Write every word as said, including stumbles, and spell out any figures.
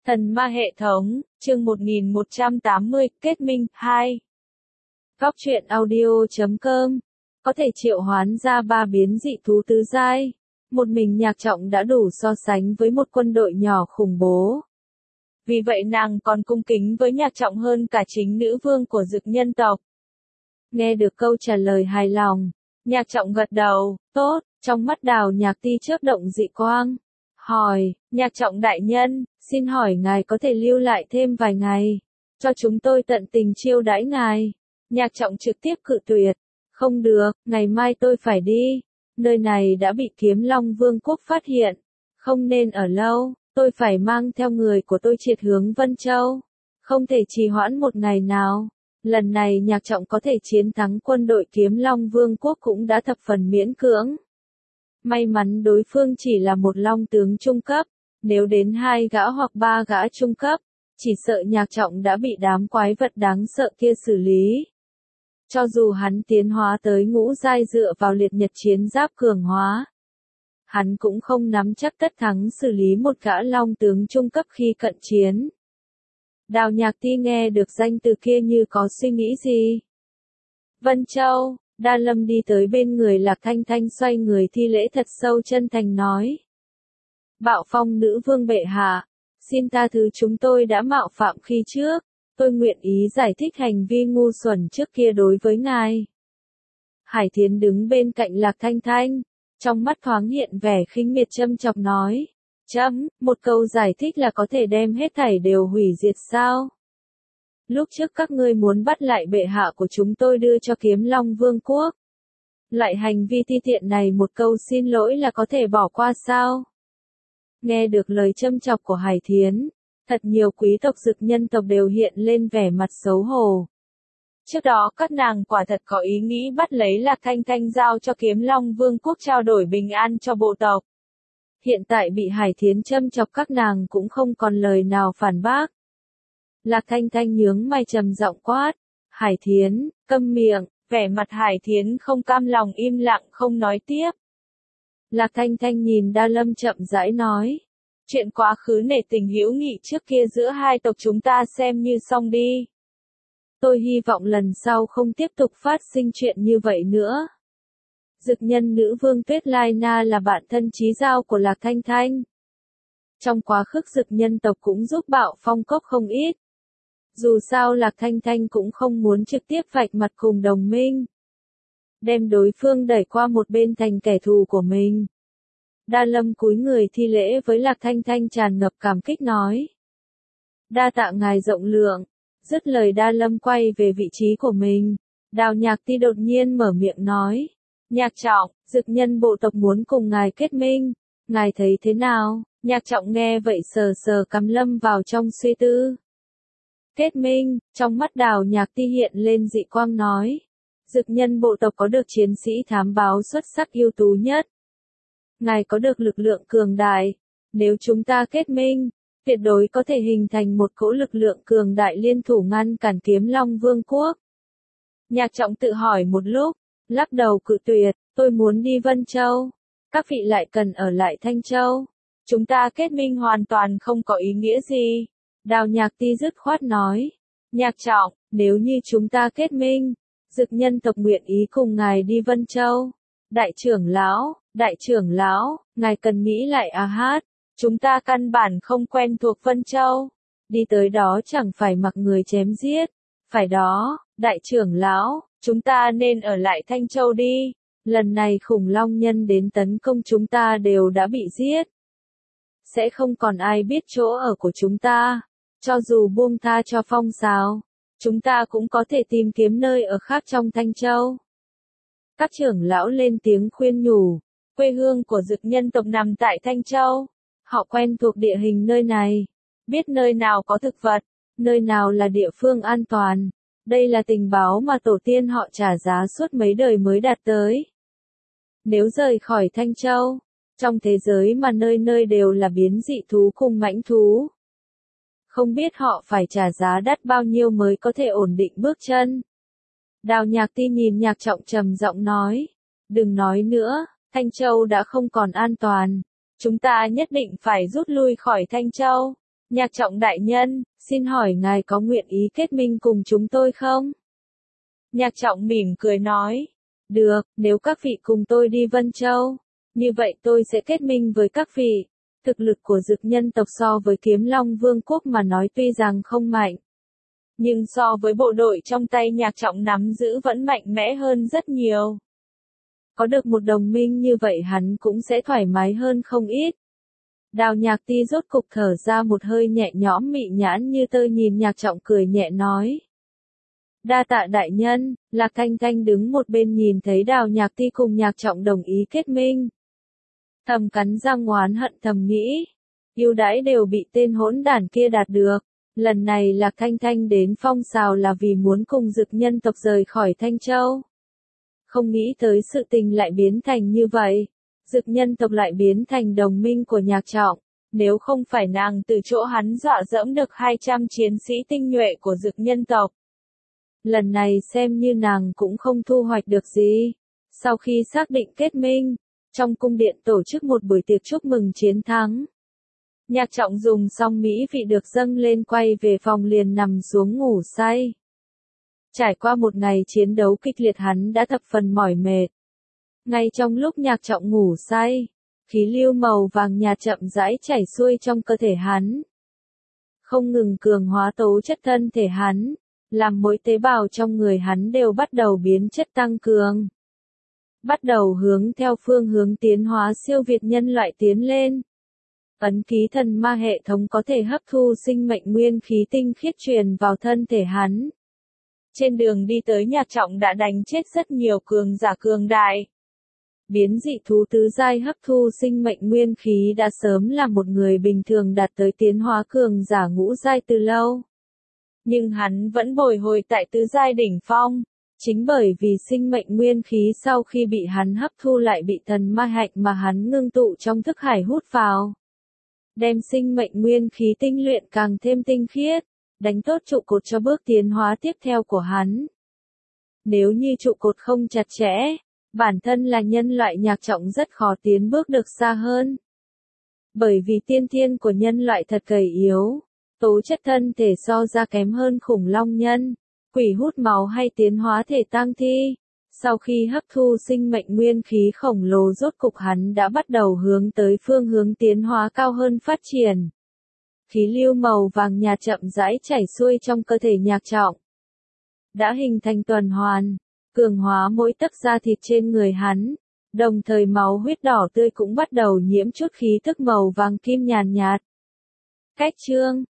Thần ma hệ thống, chương một nghìn một trăm tám mươi, kết minh, hai. Góc truyện audio chấm com có thể triệu hoán ra ba biến dị thú tứ giai. Một mình Nhạc Trọng đã đủ so sánh với một quân đội nhỏ khủng bố. Vì vậy nàng còn cung kính với Nhạc Trọng hơn cả chính nữ vương của Dực nhân tộc. Nghe được câu trả lời hài lòng, Nhạc Trọng gật đầu, tốt, trong mắt Đào Nhạc Ti chớp động dị quang. Hỏi, Nhạc Trọng đại nhân, xin hỏi ngài có thể lưu lại thêm vài ngày, cho chúng tôi tận tình chiêu đãi ngài. Nhạc Trọng trực tiếp cự tuyệt, không được, ngày mai tôi phải đi, nơi này đã bị Kiếm Long Vương quốc phát hiện, không nên ở lâu, tôi phải mang theo người của tôi triệt hướng Vân Châu, không thể trì hoãn một ngày nào. Lần này Nhạc Trọng có thể chiến thắng quân đội Kiếm Long Vương quốc cũng đã thập phần miễn cưỡng. May mắn đối phương chỉ là một long tướng trung cấp, nếu đến hai gã hoặc ba gã trung cấp, chỉ sợ Nhạc Trọng đã bị đám quái vật đáng sợ kia xử lý. Cho dù hắn tiến hóa tới ngũ giai dựa vào liệt nhật chiến giáp cường hóa, hắn cũng không nắm chắc tất thắng xử lý một gã long tướng trung cấp khi cận chiến. Đào Nhạc Ti nghe được danh từ kia như có suy nghĩ gì. Vân Châu, Đa Lâm đi tới bên người Lạc Thanh Thanh xoay người thi lễ thật sâu chân thành nói. Bạo Phong nữ vương bệ hạ, xin tha thứ chúng tôi đã mạo phạm khi trước, tôi nguyện ý giải thích hành vi ngu xuẩn trước kia đối với ngài. Hải Thiến đứng bên cạnh Lạc Thanh Thanh, trong mắt thoáng hiện vẻ khinh miệt châm chọc nói. Chấm, một câu giải thích là có thể đem hết thảy đều hủy diệt sao? Lúc trước các ngươi muốn bắt lại bệ hạ của chúng tôi đưa cho Kiếm Long Vương quốc. Lại hành vi ti tiện này một câu xin lỗi là có thể bỏ qua sao? Nghe được lời châm chọc của Hải Thiến, thật nhiều quý tộc Dực nhân tộc đều hiện lên vẻ mặt xấu hổ. Trước đó các nàng quả thật có ý nghĩ bắt lấy Lạc Thanh Thanh giao cho Kiếm Long Vương quốc trao đổi bình an cho bộ tộc. Hiện tại bị Hải Thiến châm chọc các nàng cũng không còn lời nào phản bác. Lạc Thanh Thanh nhướng mày trầm giọng quát. Hải Thiến, câm miệng, vẻ mặt Hải Thiến không cam lòng im lặng không nói tiếp. Lạc Thanh Thanh nhìn Đa Lâm chậm rãi nói. Chuyện quá khứ nể tình hữu nghị trước kia giữa hai tộc chúng ta xem như xong đi. Tôi hy vọng lần sau không tiếp tục phát sinh chuyện như vậy nữa. Dực nhân nữ vương Tuyết Lai Na là bạn thân chí giao của Lạc Thanh Thanh. Trong quá khứ Dực nhân tộc cũng giúp Bạo Phong cốc không ít. Dù sao Lạc Thanh Thanh cũng không muốn trực tiếp vạch mặt cùng đồng minh. Đem đối phương đẩy qua một bên thành kẻ thù của mình. Đa Lâm cúi người thi lễ với Lạc Thanh Thanh tràn ngập cảm kích nói. Đa tạ ngài rộng lượng. Dứt lời Đa Lâm quay về vị trí của mình. Đào Nhạc Ti đột nhiên mở miệng nói. Nhạc Trọng, Dực nhân bộ tộc muốn cùng ngài kết minh. Ngài thấy thế nào? Nhạc Trọng nghe vậy sờ sờ cắm lâm vào trong suy tư. Kết minh, trong mắt Đào Nhạc Ti hiện lên dị quang nói. Dực nhân bộ tộc có được chiến sĩ thám báo xuất sắc ưu tú nhất. Ngài có được lực lượng cường đại. Nếu chúng ta kết minh, tuyệt đối có thể hình thành một cỗ lực lượng cường đại liên thủ ngăn cản Kiếm Long Vương quốc. Nhạc Trọng tự hỏi một lúc, lắc đầu cự tuyệt, tôi muốn đi Vân Châu. Các vị lại cần ở lại Thanh Châu. Chúng ta kết minh hoàn toàn không có ý nghĩa gì. Đào Nhạc Ti dứt khoát nói. Nhạc Trọng, nếu như chúng ta kết minh, Dực nhân tộc nguyện ý cùng ngài đi Vân Châu. Đại trưởng lão, đại trưởng lão, ngài cần nghĩ lại à hát. Chúng ta căn bản không quen thuộc Vân Châu. Đi tới đó chẳng phải mặc người chém giết. Phải đó, đại trưởng lão, chúng ta nên ở lại Thanh Châu đi. Lần này khủng long nhân đến tấn công chúng ta đều đã bị giết. Sẽ không còn ai biết chỗ ở của chúng ta. Cho dù buông tha cho phong sào, chúng ta cũng có thể tìm kiếm nơi ở khác trong Thanh Châu. Các trưởng lão lên tiếng khuyên nhủ. Quê hương của Dực nhân tộc nằm tại Thanh Châu. Họ quen thuộc địa hình nơi này. Biết nơi nào có thực vật, nơi nào là địa phương an toàn. Đây là tình báo mà tổ tiên họ trả giá suốt mấy đời mới đạt tới. Nếu rời khỏi Thanh Châu, trong thế giới mà nơi nơi đều là biến dị thú cùng mãnh thú, không biết họ phải trả giá đắt bao nhiêu mới có thể ổn định bước chân. Đào Nhạc Ti nhìn Nhạc Trọng trầm giọng nói. Đừng nói nữa, Thanh Châu đã không còn an toàn. Chúng ta nhất định phải rút lui khỏi Thanh Châu. Nhạc Trọng đại nhân, xin hỏi ngài có nguyện ý kết minh cùng chúng tôi không? Nhạc Trọng mỉm cười nói. Được, nếu các vị cùng tôi đi Vân Châu, như vậy tôi sẽ kết minh với các vị. Thực lực của Dực nhân tộc so với Kiếm Long Vương quốc mà nói tuy rằng không mạnh, nhưng so với bộ đội trong tay Nhạc Trọng nắm giữ vẫn mạnh mẽ hơn rất nhiều. Có được một đồng minh như vậy hắn cũng sẽ thoải mái hơn không ít. Đào Nhạc Ti rốt cục thở ra một hơi nhẹ nhõm, mị nhãn như tơ nhìn Nhạc Trọng cười nhẹ nói. Đa tạ đại nhân. Lạc Thanh Thanh đứng một bên nhìn thấy Đào Nhạc Ti cùng Nhạc Trọng đồng ý kết minh, thầm cắn răng oán hận thầm nghĩ. Ưu đãi đều bị tên hỗn đản kia đạt được. Lần này Lạc Thanh Thanh đến Phong Sào là vì muốn cùng Dực nhân tộc rời khỏi Thanh Châu. Không nghĩ tới sự tình lại biến thành như vậy. Dực nhân tộc lại biến thành đồng minh của Nhạc Trọng. Nếu không phải nàng từ chỗ hắn dọa dẫm được hai trăm chiến sĩ tinh nhuệ của Dực nhân tộc, lần này xem như nàng cũng không thu hoạch được gì. Sau khi xác định kết minh, trong cung điện tổ chức một buổi tiệc chúc mừng chiến thắng. Nhạc Trọng dùng xong mỹ vị được dâng lên quay về phòng liền nằm xuống ngủ say. Trải qua một ngày chiến đấu kịch liệt hắn đã thập phần mỏi mệt. Ngay trong lúc Nhạc Trọng ngủ say, khí lưu màu vàng nhạt chậm rãi chảy xuôi trong cơ thể hắn, không ngừng cường hóa tố chất thân thể hắn, làm mỗi tế bào trong người hắn đều bắt đầu biến chất tăng cường, bắt đầu hướng theo phương hướng tiến hóa siêu việt nhân loại tiến lên. Ấn ký thần ma hệ thống có thể hấp thu sinh mệnh nguyên khí tinh khiết truyền vào thân thể hắn. Trên đường đi tới Nhạc Trọng đã đánh chết rất nhiều cường giả cường đại. Biến dị thú tứ giai hấp thu sinh mệnh nguyên khí đã sớm là một người bình thường đạt tới tiến hóa cường giả ngũ giai từ lâu. Nhưng hắn vẫn bồi hồi tại tứ giai đỉnh phong. Chính bởi vì sinh mệnh nguyên khí sau khi bị hắn hấp thu lại bị thần ma hạch mà hắn ngưng tụ trong thức hải hút vào, đem sinh mệnh nguyên khí tinh luyện càng thêm tinh khiết, đánh tốt trụ cột cho bước tiến hóa tiếp theo của hắn. Nếu như trụ cột không chặt chẽ, bản thân là nhân loại Nhạc Trọng rất khó tiến bước được xa hơn. Bởi vì tiên thiên của nhân loại thật gầy yếu, tố chất thân thể so ra kém hơn khủng long nhân, quỷ hút máu hay tiến hóa thể tang thi. Sau khi hấp thu sinh mệnh nguyên khí khổng lồ rốt cục hắn đã bắt đầu hướng tới phương hướng tiến hóa cao hơn phát triển. Khí lưu màu vàng nhạt chậm rãi chảy xuôi trong cơ thể Nhạc Trọng, đã hình thành tuần hoàn, cường hóa mỗi tấc da thịt trên người hắn, đồng thời máu huyết đỏ tươi cũng bắt đầu nhiễm chút khí tức màu vàng kim nhàn nhạt. Cách chương